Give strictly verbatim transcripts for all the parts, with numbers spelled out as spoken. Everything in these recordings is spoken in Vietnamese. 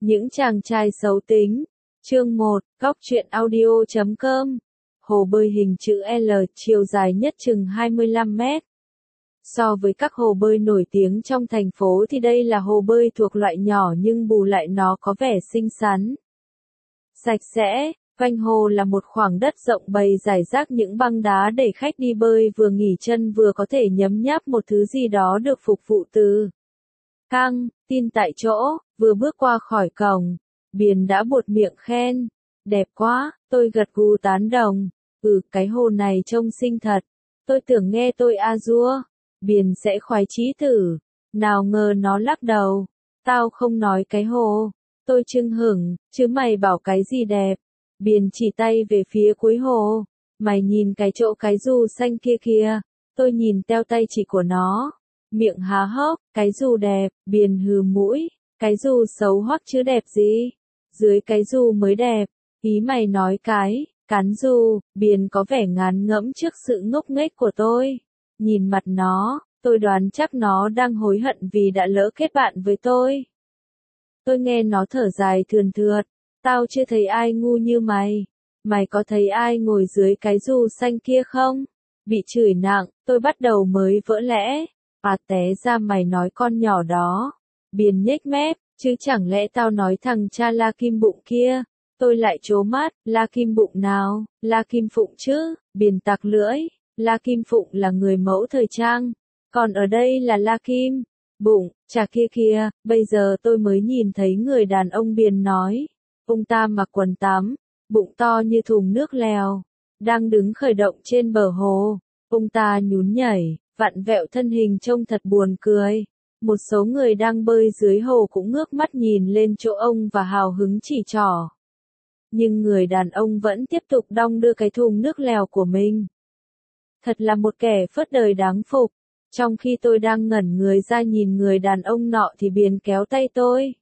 Những chàng trai xấu tính. Chương một, góc truyện audio chấm com. Hồ bơi hình chữ L, chiều dài nhất chừng hai mươi lăm mét. So với các hồ bơi nổi tiếng trong thành phố thì đây là hồ bơi thuộc loại nhỏ nhưng bù lại nó có vẻ xinh xắn, sạch sẽ. Quanh hồ là một khoảng đất rộng bày rải rác những băng đá để khách đi bơi vừa nghỉ chân vừa có thể nhấm nháp một thứ gì đó được phục vụ từ căng tin tại chỗ. Vừa bước qua khỏi cổng, Biển đã buột miệng khen, đẹp quá. Tôi gật gù tán đồng, ừ, cái hồ này trông xinh thật. Tôi tưởng nghe tôi a dua, Biển sẽ khoái chí thử, nào ngờ nó lắc đầu, tao không nói cái hồ. Tôi chưng hửng, chứ mày bảo cái gì đẹp. Biển chỉ tay về phía cuối hồ, mày nhìn cái chỗ cái dù xanh kia kìa. Tôi nhìn teo tay chỉ của nó, miệng há hốc, cái dù đẹp. Biển hừ mũi, cái dù xấu hoắc chứ đẹp gì, dưới cái dù mới đẹp. Ý mày nói cái cán dù. Biển có vẻ ngán ngẫm trước sự ngốc nghếch của tôi. Nhìn mặt nó, tôi đoán chắc nó đang hối hận vì đã lỡ kết bạn với tôi. Tôi nghe nó thở dài thườn thượt, tao chưa thấy ai ngu như mày. Mày có thấy ai ngồi dưới cái dù xanh kia không? Bị chửi nặng, tôi bắt đầu mới vỡ lẽ. À, té ra mày nói con nhỏ đó. Biển nhếch mép, chứ chẳng lẽ tao nói thằng cha La Kim Bụng kia. Tôi lại trố mắt, La Kim Bụng nào, La Kim Phụng chứ. Biển tặc lưỡi, La Kim Phụng là người mẫu thời trang, còn ở đây là La Kim Bụng, chả kia kìa. Bây giờ tôi mới nhìn thấy người đàn ông Biển nói. Ông ta mặc quần tắm, bụng to như thùng nước lèo, đang đứng khởi động trên bờ hồ. Ông ta nhún nhảy, vặn vẹo thân hình trông thật buồn cười. Một số người đang bơi dưới hồ cũng ngước mắt nhìn lên chỗ ông và hào hứng chỉ trỏ. Nhưng người đàn ông vẫn tiếp tục đong đưa cái thùng nước lèo của mình. Thật là một kẻ phớt đời đáng phục. Trong khi tôi đang ngẩn người ra nhìn người đàn ông nọ thì Biển kéo tay tôi.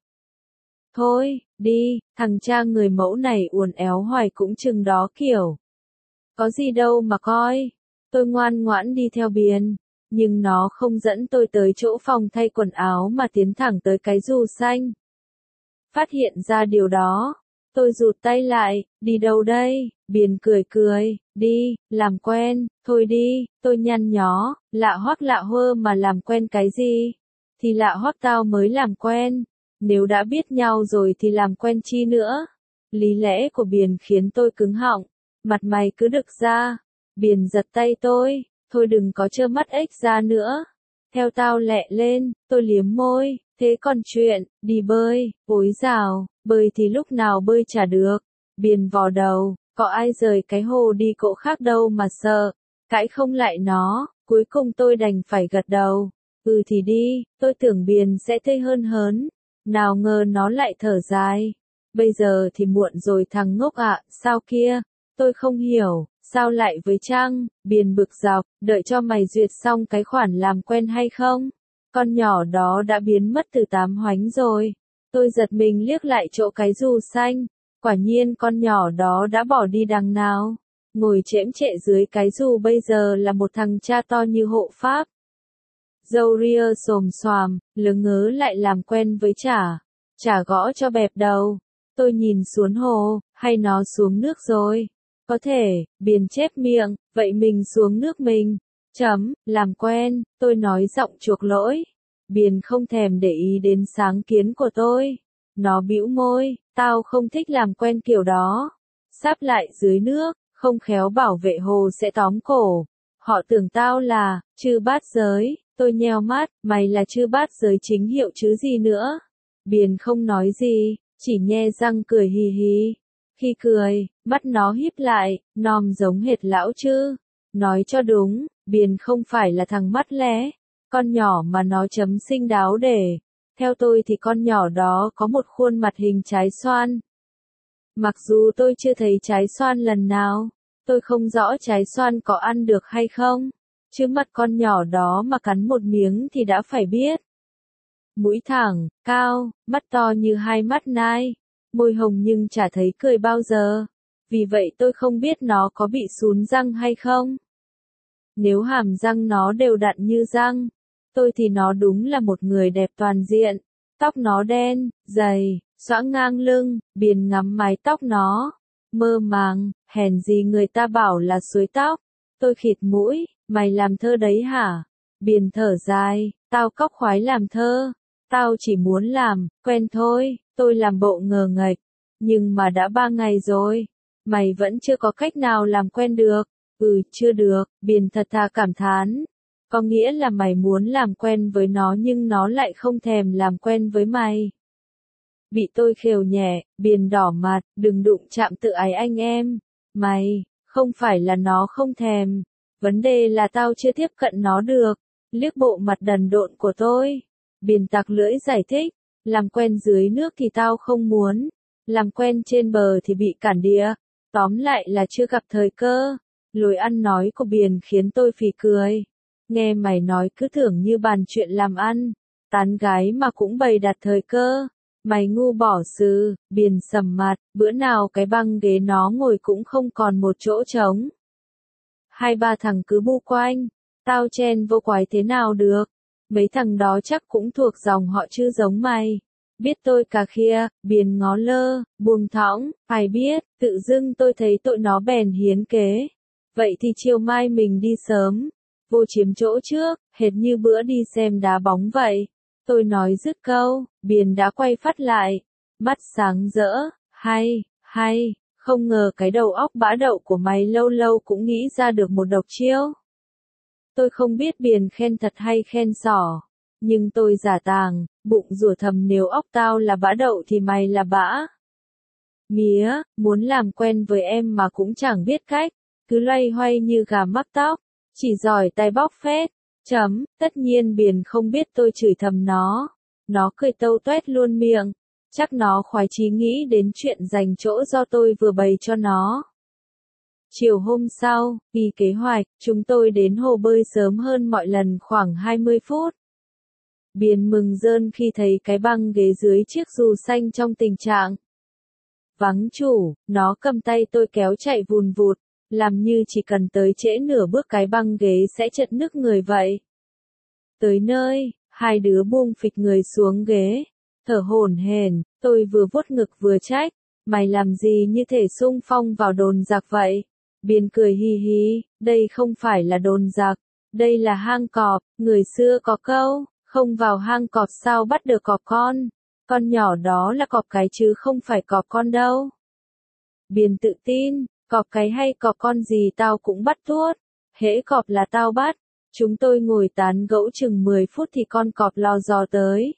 Thôi, đi, thằng cha người mẫu này uốn éo hoài cũng chừng đó kiểu. Có gì đâu mà coi. Tôi ngoan ngoãn đi theo Biển, nhưng nó không dẫn tôi tới chỗ phòng thay quần áo mà tiến thẳng tới cái dù xanh. Phát hiện ra điều đó, tôi rụt tay lại, đi đâu đây? Biển cười cười, đi, làm quen, thôi đi. Tôi nhăn nhó, lạ hoắc lạ hơ mà làm quen cái gì? Thì lạ hoắc tao mới làm quen. Nếu đã biết nhau rồi thì làm quen chi nữa? Lý lẽ của Biển khiến tôi cứng họng, mặt mày cứ đực ra. Biển giật tay tôi, thôi đừng có trơ mắt ếch ra nữa. Theo tao lẹ lên. Tôi liếm môi, thế còn chuyện, đi bơi, ối dào, bơi thì lúc nào bơi chả được. Biển vò đầu, có ai rời cái hồ đi cỗ khác đâu mà sợ, cãi không lại nó. Cuối cùng tôi đành phải gật đầu, ừ thì đi. Tôi tưởng Biển sẽ tươi hơn hớn, nào ngờ nó lại thở dài. Bây giờ thì muộn rồi thằng ngốc ạ. Sao kia? Tôi không hiểu, sao lại với Trang? Biển bực dọc, đợi cho mày duyệt xong cái khoản làm quen hay không? Con nhỏ đó đã biến mất từ tám hoánh rồi. Tôi giật mình liếc lại chỗ cái dù xanh. Quả nhiên con nhỏ đó đã bỏ đi đằng nào. Ngồi chễm chệ dưới cái dù bây giờ là một thằng cha to như hộ pháp. Râu ria xồm xoàm, lớ ngớ lại làm quen với chả. Chả gõ cho bẹp đầu. Tôi nhìn xuống hồ, hay nó xuống nước rồi? Có thể. Biển chép miệng, vậy mình xuống nước mình. Chấm, làm quen. Tôi nói giọng chuộc lỗi. Biển không thèm để ý đến sáng kiến của tôi. Nó bĩu môi, tao không thích làm quen kiểu đó. Sáp lại dưới nước, không khéo bảo vệ hồ sẽ tóm cổ. Họ tưởng tao là chư bát giới. Tôi nheo mắt, mày là chư bát giới chính hiệu chứ gì nữa. Biển không nói gì, chỉ nhe răng cười hì hì. Khi cười, mắt nó híp lại, nom giống hệt lão chư. Nói cho đúng, Biển không phải là thằng mắt lé. Con nhỏ mà nó chấm xinh đáo để. Theo tôi thì con nhỏ đó có một khuôn mặt hình trái xoan. Mặc dù tôi chưa thấy trái xoan lần nào, tôi không rõ trái xoan có ăn được hay không. Chứ mặt con nhỏ đó mà cắn một miếng thì đã phải biết. Mũi thẳng, cao, mắt to như hai mắt nai, môi hồng nhưng chả thấy cười bao giờ. Vì vậy tôi không biết nó có bị sún răng hay không. Nếu hàm răng nó đều đặn như răng, tôi thì nó đúng là một người đẹp toàn diện. Tóc nó đen, dày, xõa ngang lưng, Biền ngắm mái tóc nó, mơ màng, hèn gì người ta bảo là suối tóc. Tôi khịt mũi, mày làm thơ đấy hả? Biền thở dài, tao cóc khoái làm thơ, tao chỉ muốn làm, quen thôi, tôi làm bộ ngờ nghệch, nhưng mà đã ba ngày rồi, mày vẫn chưa có cách nào làm quen được. Ừ, chưa được, Biền thật thà cảm thán. Có nghĩa là mày muốn làm quen với nó nhưng nó lại không thèm làm quen với mày. Bị tôi khều nhẹ, Biền đỏ mặt, đừng đụng chạm tự ái anh em. Mày, không phải là nó không thèm, vấn đề là tao chưa tiếp cận nó được. Liếc bộ mặt đần độn của tôi, Biền tặc lưỡi giải thích, làm quen dưới nước thì tao không muốn, làm quen trên bờ thì bị cản địa, tóm lại là chưa gặp thời cơ. Lối ăn nói của Biền khiến tôi phì cười. Nghe mày nói cứ tưởng như bàn chuyện làm ăn, tán gái mà cũng bày đặt thời cơ. Mày ngu bỏ xứ, Biền sầm mặt, bữa nào cái băng ghế nó ngồi cũng không còn một chỗ trống. Hai ba thằng cứ bu quanh, tao chen vô quái thế nào được, mấy thằng đó chắc cũng thuộc dòng họ chứ giống mày. Biết tôi cà khịa, Biền ngó lơ, buông thõng, ai biết, tự dưng tôi thấy tội nó bèn hiến kế. Vậy thì chiều mai mình đi sớm, vô chiếm chỗ trước, hệt như bữa đi xem đá bóng vậy. Tôi nói dứt câu, Biền đã quay phát lại, mắt sáng rỡ, hay, hay, không ngờ cái đầu óc bã đậu của mày lâu lâu cũng nghĩ ra được một độc chiêu. Tôi không biết Biền khen thật hay khen xỏ, nhưng tôi giả tàng, bụng rủa thầm nếu óc tao là bã đậu thì mày là bã. Mía, muốn làm quen với em mà cũng chẳng biết cách, cứ loay hoay như gà mắc tóc, chỉ giỏi tay bóc phét. Chấm, tất nhiên Biền không biết tôi chửi thầm nó. Nó cười tâu toét luôn miệng. Chắc nó khoái chí nghĩ đến chuyện dành chỗ do tôi vừa bày cho nó. Chiều hôm sau, vì kế hoạch, chúng tôi đến hồ bơi sớm hơn mọi lần khoảng hai mươi phút. Biền mừng rơn khi thấy cái băng ghế dưới chiếc dù xanh trong tình trạng vắng chủ, nó cầm tay tôi kéo chạy vùn vụt, làm như chỉ cần tới trễ nửa bước cái băng ghế sẽ chật nức người vậy. Tới nơi, hai đứa buông phịch người xuống ghế, thở hổn hển, tôi vừa vuốt ngực vừa trách, mày làm gì như thể xung phong vào đồn giặc vậy? Biền cười hi hi, đây không phải là đồn giặc, đây là hang cọp, người xưa có câu, không vào hang cọp sao bắt được cọp con, con nhỏ đó là cọp cái chứ không phải cọp con đâu. Biền tự tin, cọp cái hay cọp con gì tao cũng bắt tuốt, hễ cọp là tao bắt. Chúng tôi ngồi tán gẫu chừng mười phút thì con cọp lò dò tới.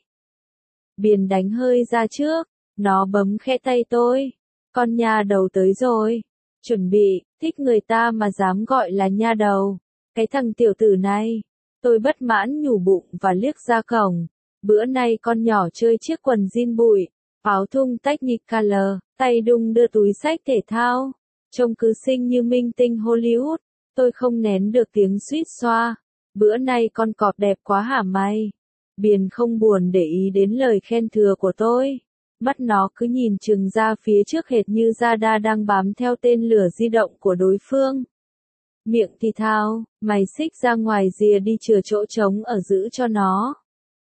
Biền đánh hơi ra trước, nó bấm khẽ tay tôi. Con nha đầu tới rồi. Chuẩn bị, thích người ta mà dám gọi là nha đầu. Cái thằng tiểu tử này. Tôi bất mãn nhủ bụng và liếc ra cổng. Bữa nay con nhỏ chơi chiếc quần jean bụi, áo thun Technicolor, tay đung đưa túi xách thể thao. Trông cứ xinh như minh tinh Hollywood. Tôi không nén được tiếng suýt xoa. Bữa nay con cọp đẹp quá hả mày? Biền không buồn để ý đến lời khen thừa của tôi. Mắt nó cứ nhìn chừng ra phía trước hệt như radar đang bám theo tên lửa di động của đối phương. Miệng thì thao, mày xích ra ngoài rìa đi chừa chỗ trống ở giữ cho nó.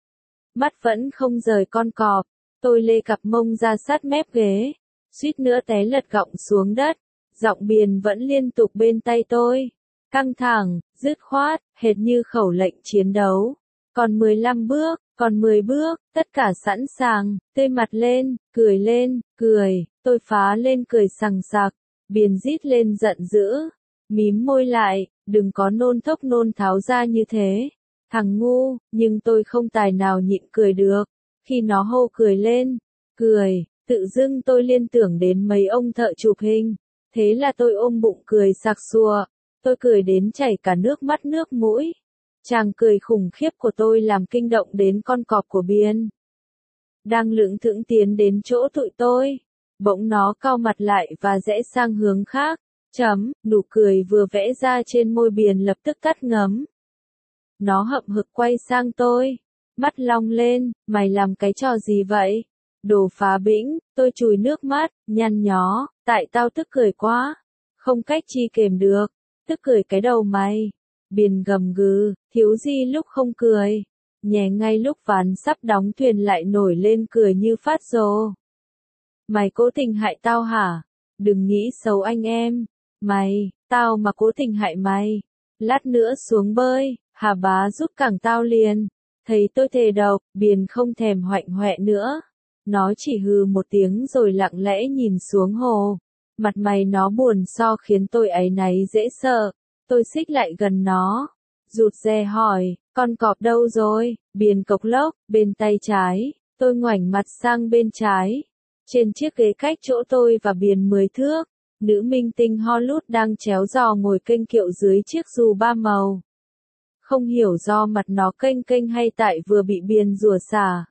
Mắt vẫn không rời con cọp. Tôi lê cặp mông ra sát mép ghế. Suýt nữa té lật gọng xuống đất. Giọng Biền vẫn liên tục bên tay tôi. Căng thẳng, dứt khoát, hệt như khẩu lệnh chiến đấu. Còn mười lăm bước, còn mười bước, tất cả sẵn sàng, tươi mặt lên, cười lên, cười, tôi phá lên cười sằng sặc. Biền rít lên giận dữ, mím môi lại, đừng có nôn thốc nôn tháo ra như thế. Thằng ngu, nhưng tôi không tài nào nhịn cười được. Khi nó hô cười lên, cười, tự dưng tôi liên tưởng đến mấy ông thợ chụp hình. Thế là tôi ôm bụng cười sặc sụa. Tôi cười đến chảy cả nước mắt nước mũi. Chàng cười khủng khiếp của tôi làm kinh động đến con cọp của Biền. Đang lững thững tiến đến chỗ tụi tôi. Bỗng nó cau mặt lại và rẽ sang hướng khác. Chấm, nụ cười vừa vẽ ra trên môi Biền lập tức tắt ngấm. Nó hậm hực quay sang tôi. Mắt long lên, mày làm cái trò gì vậy? Đồ phá bĩnh, tôi chùi nước mắt, nhăn nhó, tại tao tức cười quá. Không cách chi kềm được. Tức cười cái đầu mày. Biền gầm gừ, thiếu gì lúc không cười. Nhè ngay lúc ván sắp đóng thuyền lại nổi lên cười như phát rồ. Mày cố tình hại tao hả? Đừng nghĩ xấu anh em. Mày, tao mà cố tình hại mày. Lát nữa xuống bơi, Hà Bá giúp cẳng tao liền. Thấy tôi thề độc, Biền không thèm hoạnh hoẹ nữa. Nó chỉ hừ một tiếng rồi lặng lẽ nhìn xuống hồ. Mặt mày nó buồn so khiến tôi áy náy dễ sợ. Tôi xích lại gần nó. Rụt rè hỏi, con cọp đâu rồi? Biền cộc lốc, bên tay trái. Tôi ngoảnh mặt sang bên trái. Trên chiếc ghế cách chỗ tôi và Biền mười thước, nữ minh tinh Hollywood đang chéo giò ngồi kênh kiệu dưới chiếc dù ba màu. Không hiểu do mặt nó kênh kênh hay tại vừa bị Biền rủa xả.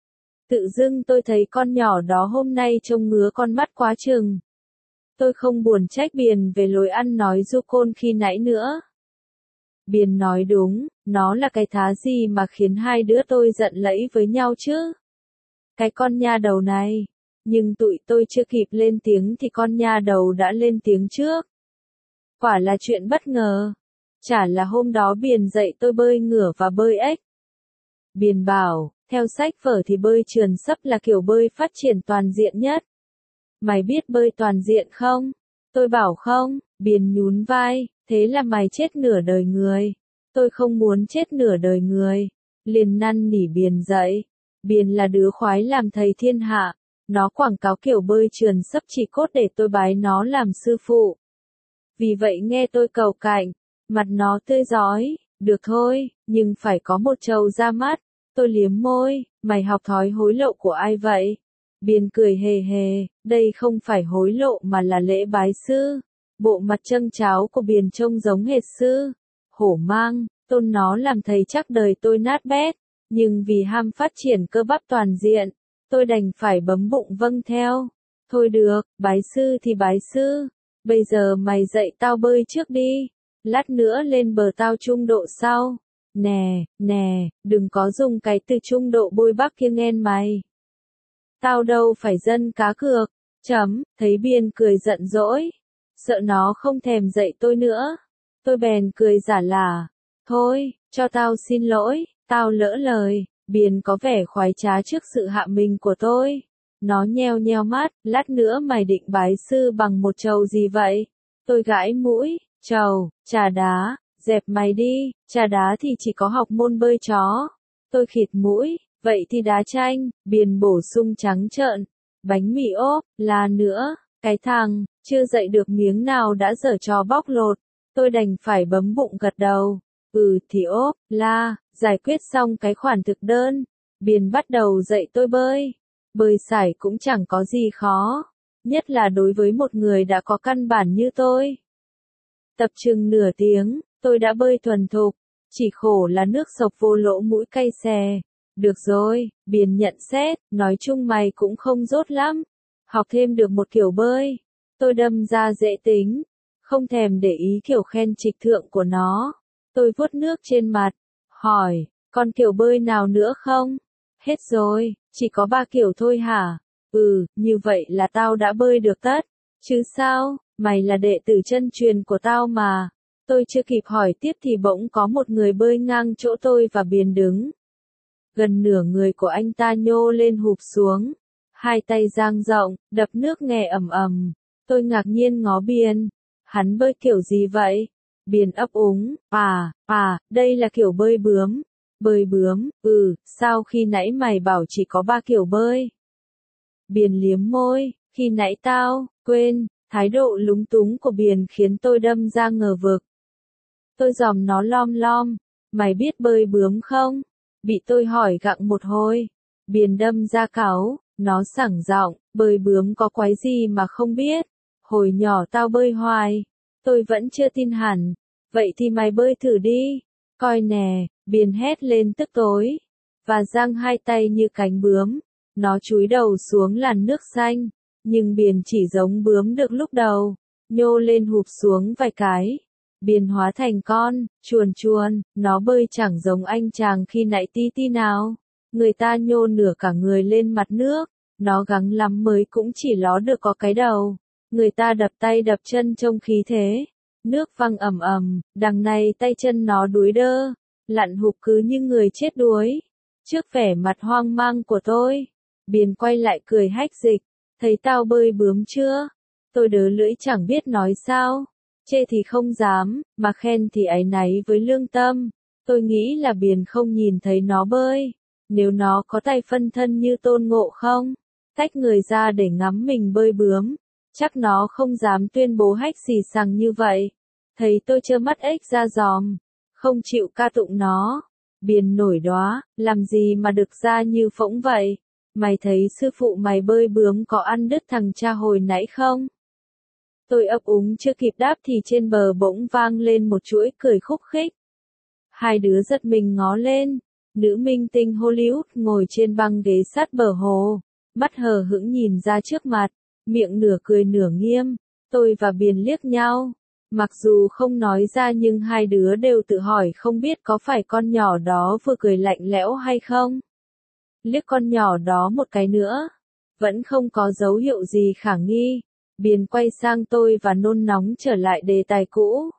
Tự dưng tôi thấy con nhỏ đó hôm nay trông ngứa con mắt quá chừng. Tôi không buồn trách Biền về lối ăn nói du côn khi nãy nữa. Biền nói đúng, nó là cái thá gì mà khiến hai đứa tôi giận lẫy với nhau chứ? Cái con nha đầu này. Nhưng tụi tôi chưa kịp lên tiếng thì con nha đầu đã lên tiếng trước. Quả là chuyện bất ngờ. Chả là hôm đó Biền dạy tôi bơi ngửa và bơi ếch. Biền bảo, theo sách vở thì bơi trườn sấp là kiểu bơi phát triển toàn diện nhất. Mày biết bơi toàn diện không? Tôi bảo không, Biền nhún vai, thế là mày chết nửa đời người. Tôi không muốn chết nửa đời người. Liền năn nỉ Biền dậy. Biền là đứa khoái làm thầy thiên hạ. Nó quảng cáo kiểu bơi trườn sấp chỉ cốt để tôi bái nó làm sư phụ. Vì vậy nghe tôi cầu cạnh, mặt nó tươi rói, được thôi, nhưng phải có một trầu ra mắt. Tôi liếm môi, mày học thói hối lộ của ai vậy? Biền cười hề hề, đây không phải hối lộ mà là lễ bái sư. Bộ mặt trâng cháo của Biền trông giống hệt sư. Hổ mang, tôn nó làm thầy chắc đời tôi nát bét, nhưng vì ham phát triển cơ bắp toàn diện, tôi đành phải bấm bụng vâng theo. Thôi được, bái sư thì bái sư. Bây giờ mày dạy tao bơi trước đi. Lát nữa lên bờ tao trung độ sau. Nè, nè, đừng có dùng cái từ trung độ bôi bắp kia nghen mày. Tao đâu phải dân cá cược. Chấm, thấy Biên cười giận dỗi. Sợ nó không thèm dạy tôi nữa. Tôi bèn cười giả lả. Thôi, cho tao xin lỗi, tao lỡ lời. Biên có vẻ khoái trá trước sự hạ mình của tôi. Nó nheo nheo mắt, lát nữa mày định bái sư bằng một trầu gì vậy? Tôi gãi mũi, trầu, trà đá, dẹp mày đi, trà đá thì chỉ có học môn bơi chó. Tôi khịt mũi, vậy thì đá chanh, Biên bổ sung trắng trợn. Bánh mì ốp, là nữa, cái thằng, chưa dậy được miếng nào đã giở trò bóc lột. Tôi đành phải bấm bụng gật đầu. Ừ thì ốp, la, giải quyết xong cái khoản thực đơn. Biên bắt đầu dạy tôi bơi. Bơi sải cũng chẳng có gì khó. Nhất là đối với một người đã có căn bản như tôi. Tập chừng nửa tiếng, tôi đã bơi thuần thục. Chỉ khổ là nước sộc vô lỗ mũi cay xè. Được rồi, Biên nhận xét, nói chung mày cũng không dốt lắm. Học thêm được một kiểu bơi. Tôi đâm ra dễ tính. Không thèm để ý kiểu khen trịch thượng của nó. Tôi vuốt nước trên mặt. Hỏi, còn kiểu bơi nào nữa không? Hết rồi, chỉ có ba kiểu thôi hả? Ừ, như vậy là tao đã bơi được tất. Chứ sao, mày là đệ tử chân truyền của tao mà. Tôi chưa kịp hỏi tiếp thì bỗng có một người bơi ngang chỗ tôi và Biên đứng. Gần nửa người của anh ta nhô lên hụp xuống. Hai tay dang rộng, đập nước nghe ầm ầm. Tôi ngạc nhiên ngó Biên. Hắn bơi kiểu gì vậy? Biên ấp úng, à, à, đây là kiểu bơi bướm. Bơi bướm, ừ, sao khi nãy mày bảo chỉ có ba kiểu bơi? Biên liếm môi, khi nãy tao, quên, thái độ lúng túng của Biên khiến tôi đâm ra ngờ vực. Tôi dòm nó lom lom, mày biết bơi bướm không? Bị tôi hỏi gặng một hồi. Biên đâm ra cáu, nó sảng giọng, bơi bướm có quái gì mà không biết. Hồi nhỏ tao bơi hoài. Tôi vẫn chưa tin hẳn. Vậy thì mày bơi thử đi. Coi nè, Biên hét lên tức tối. Và giang hai tay như cánh bướm. Nó chúi đầu xuống làn nước xanh. Nhưng Biên chỉ giống bướm được lúc đầu. Nhô lên hụp xuống vài cái. Biên hóa thành con, chuồn chuồn. Nó bơi chẳng giống anh chàng khi nãy tí tí nào. Người ta nhô nửa cả người lên mặt nước. Nó gắng lắm mới cũng chỉ ló được có cái đầu. Người ta đập tay đập chân trông khí thế. Nước văng ầm ầm, đằng này tay chân nó đuối đơ, lặn hụp cứ như người chết đuối. Trước vẻ mặt hoang mang của tôi, Biên quay lại cười hách dịch. Thấy tao bơi bướm chưa? Tôi đớ lưỡi chẳng biết nói sao. Chê thì không dám, mà khen thì áy náy với lương tâm. Tôi nghĩ là Biền không nhìn thấy nó bơi. Nếu nó có tay phân thân như Tôn Ngộ Không, tách người ra để ngắm mình bơi bướm, chắc nó không dám tuyên bố hách xì xằng như vậy. Thấy tôi trơ mắt ếch ra giòm, không chịu ca tụng nó. Biền nổi đoá, làm gì mà được ra như phỗng vậy? Mày thấy sư phụ mày bơi bướm có ăn đứt thằng cha hồi nãy không? Tôi ấp úng chưa kịp đáp thì trên bờ bỗng vang lên một chuỗi cười khúc khích. Hai đứa giật mình ngó lên, nữ minh tinh Hollywood ngồi trên băng ghế sát bờ hồ, mắt hờ hững nhìn ra trước mặt, miệng nửa cười nửa nghiêm. Tôi và Biền liếc nhau, mặc dù không nói ra nhưng hai đứa đều tự hỏi không biết có phải con nhỏ đó vừa cười lạnh lẽo hay không. Liếc con nhỏ đó một cái nữa, vẫn không có dấu hiệu gì khả nghi. Biền quay sang tôi và nôn nóng trở lại đề tài cũ.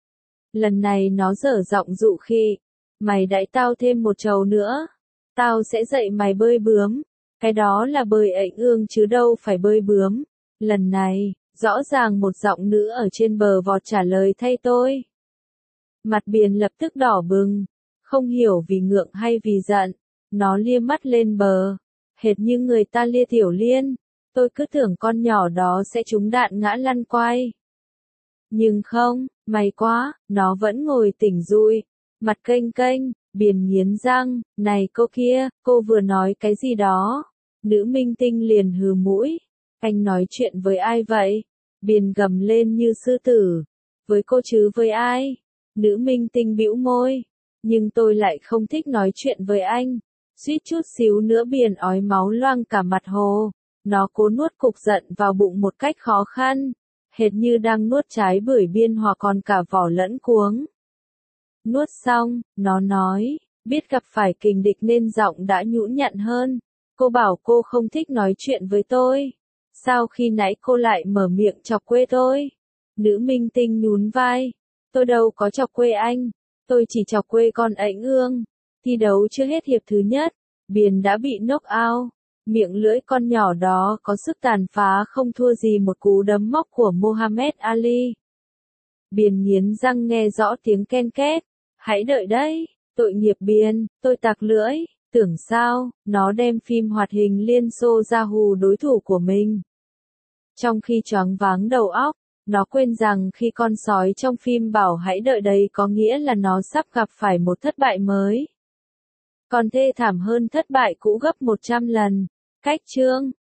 Lần này nó dở giọng dụ khị. Mày đãi tao thêm một trầu nữa. Tao sẽ dạy mày bơi bướm. Cái đó là bơi ếch ương chứ đâu phải bơi bướm. Lần này, rõ ràng một giọng nữ ở trên bờ vọt trả lời thay tôi. Mặt Biền lập tức đỏ bừng. Không hiểu vì ngượng hay vì giận. Nó lia mắt lên bờ. Hệt như người ta lia Tiểu Liên. Tôi cứ tưởng con nhỏ đó sẽ trúng đạn ngã lăn quay. Nhưng không, may quá, nó vẫn ngồi tỉnh dụi, mặt kênh kênh. Biền nghiến răng, này cô kia, cô vừa nói cái gì đó? Nữ minh tinh liền hừ mũi. Anh nói chuyện với ai vậy? Biền gầm lên như sư tử. Với cô chứ với ai? Nữ minh tinh bĩu môi. Nhưng tôi lại không thích nói chuyện với anh. Suýt chút xíu nữa Biền ói máu loang cả mặt hồ. Nó cố nuốt cục giận vào bụng một cách khó khăn, hệt như đang nuốt trái bưởi biên hoặc còn cả vỏ lẫn cuống. Nuốt xong, nó nói, biết gặp phải kình địch nên giọng đã nhũn nhặn hơn. Cô bảo cô không thích nói chuyện với tôi. Sao khi nãy cô lại mở miệng chọc quê tôi? Nữ minh tinh nhún vai. Tôi đâu có chọc quê anh. Tôi chỉ chọc quê con ếch ương. Thi đấu chưa hết hiệp thứ nhất, Biền đã bị knock out. Miệng lưỡi con nhỏ đó có sức tàn phá không thua gì một cú đấm móc của Muhammad Ali. Biền nghiến răng nghe rõ tiếng ken két. Hãy đợi đấy, tội nghiệp Biền, tôi tặc lưỡi, tưởng sao, nó đem phim hoạt hình Liên Xô ra hù đối thủ của mình. Trong khi choáng váng đầu óc, nó quên rằng khi con sói trong phim bảo hãy đợi đấy có nghĩa là nó sắp gặp phải một thất bại mới. Còn thê thảm hơn thất bại cũ gấp một trăm lần. Cách chương